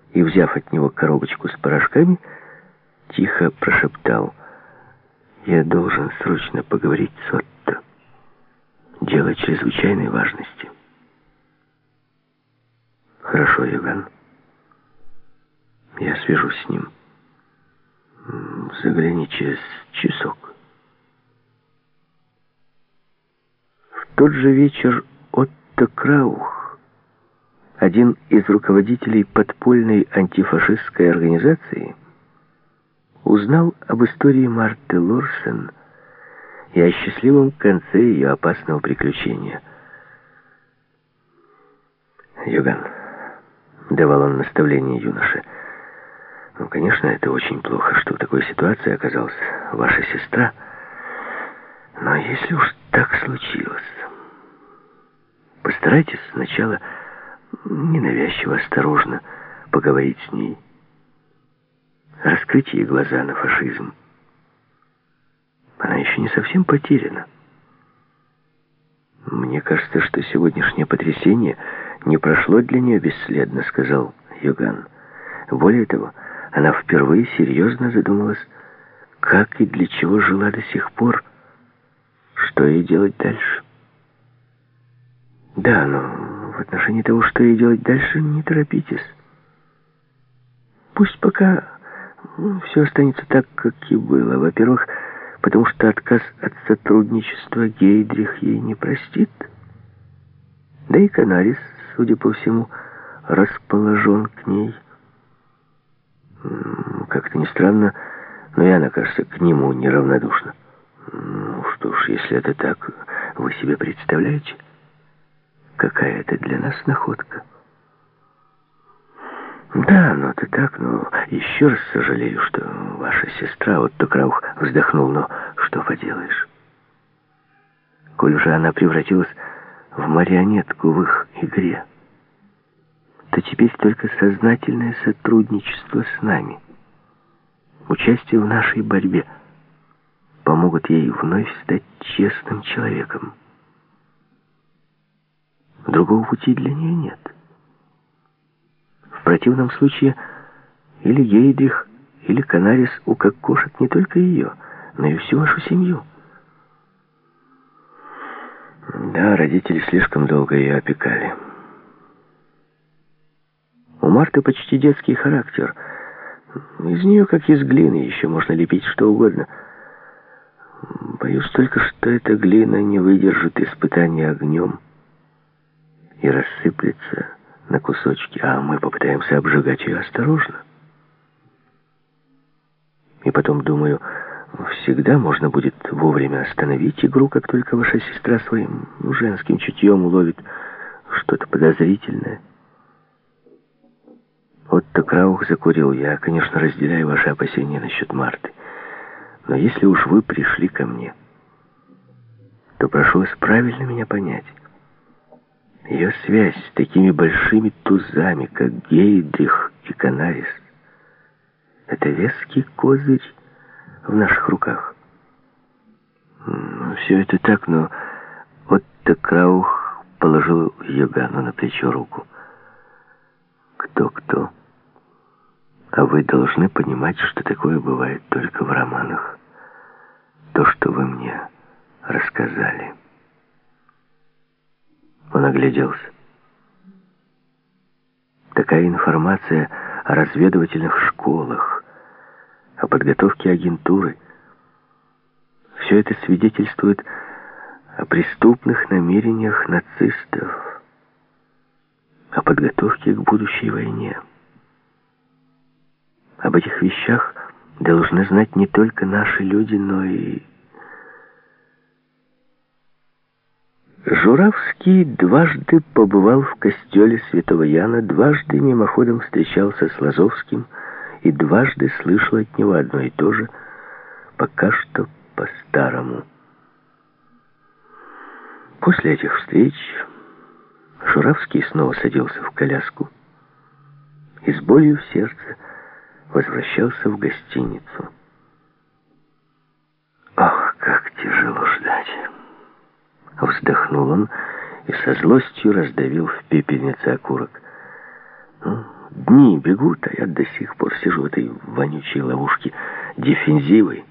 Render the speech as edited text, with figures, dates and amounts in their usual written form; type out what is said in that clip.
и, взяв от него коробочку с порошками, тихо прошептал: «Я должен срочно поговорить с Отто. Дело чрезвычайной важности». «Хорошо, Иоганн. Я свяжусь с ним. Загляни через часок». В тот же вечер Отто Краух, один из руководителей подпольной антифашистской организации, узнал об истории Марты Лорсен и о счастливом конце ее опасного приключения. «Иоганн», — давал он наставление юноше, — «ну, конечно, это очень плохо, что в такой ситуации оказалась ваша сестра. Но если уж так случилось, постарайтесь сначала ненавязчиво, осторожно поговорить с ней. Раскрыть ей глаза на фашизм. Она еще не совсем потеряна. Мне кажется, что сегодняшнее потрясение не прошло для нее бесследно», — сказал Иоганн. Более того, она впервые серьезно задумалась, как и для чего жила до сих пор, что ей делать дальше. Да, но в отношении того, что ей делать дальше, не торопитесь. Пусть пока все останется так, как и было. Во-первых, потому что отказ от сотрудничества Гейдрих ей не простит. Да и Канарис, судя по всему, расположен к ней. Как-то не странно, но и она, кажется, к нему неравнодушна. Ну что ж, если это так, вы себе представляете, какая это для нас находка? Да, но это так, но еще раз сожалею, что ваша сестра, Отто Краух, вздохнул, но что поделаешь? Коль же она превратилась в марионетку в их игре, то теперь только сознательное сотрудничество с нами, участие в нашей борьбе помогут ей вновь стать честным человеком. Другого пути для нее нет. В противном случае или Гейдрих, или Канарис укокошат не только ее, но и всю вашу семью. Да, родители слишком долго ее опекали. У Марты почти детский характер. Из нее, как из глины, еще можно лепить что угодно. Боюсь только, что эта глина не выдержит испытания огнем и рассыплется на кусочки, а мы попытаемся обжигать ее осторожно. И потом, думаю, всегда можно будет вовремя остановить игру, как только ваша сестра своим женским чутьем уловит что-то подозрительное. Отто Краух закурил. Я, конечно, разделяю ваши опасения насчет Марты. Но если уж вы пришли ко мне, то прошу вас правильно меня понять. Ее связь с такими большими тузами, как Гейдрих и Канарис, это веский козырь в наших руках. Все это так, но Отто Краух положил Иоганну на плечо руку. Кто-кто? А вы должны понимать, что такое бывает только в романах. То, что вы мне рассказали. Он огляделся. Такая информация о разведывательных школах, о подготовке агентуры. Все это свидетельствует о преступных намерениях нацистов, о подготовке к будущей войне. Об этих вещах должны знать не только наши люди, но и... Журавский дважды побывал в костеле Святого Яна, дважды мимоходом встречался с Лазовским и дважды слышал от него одно и то же, пока что по-старому. После этих встреч Журавский снова садился в коляску и с болью в сердце возвращался в гостиницу. Ох, как тяжело ждать! Вздохнул он и со злостью раздавил в пепельнице окурок. Дни бегут, а я до сих пор сижу в этой вонючей ловушке дефензивы.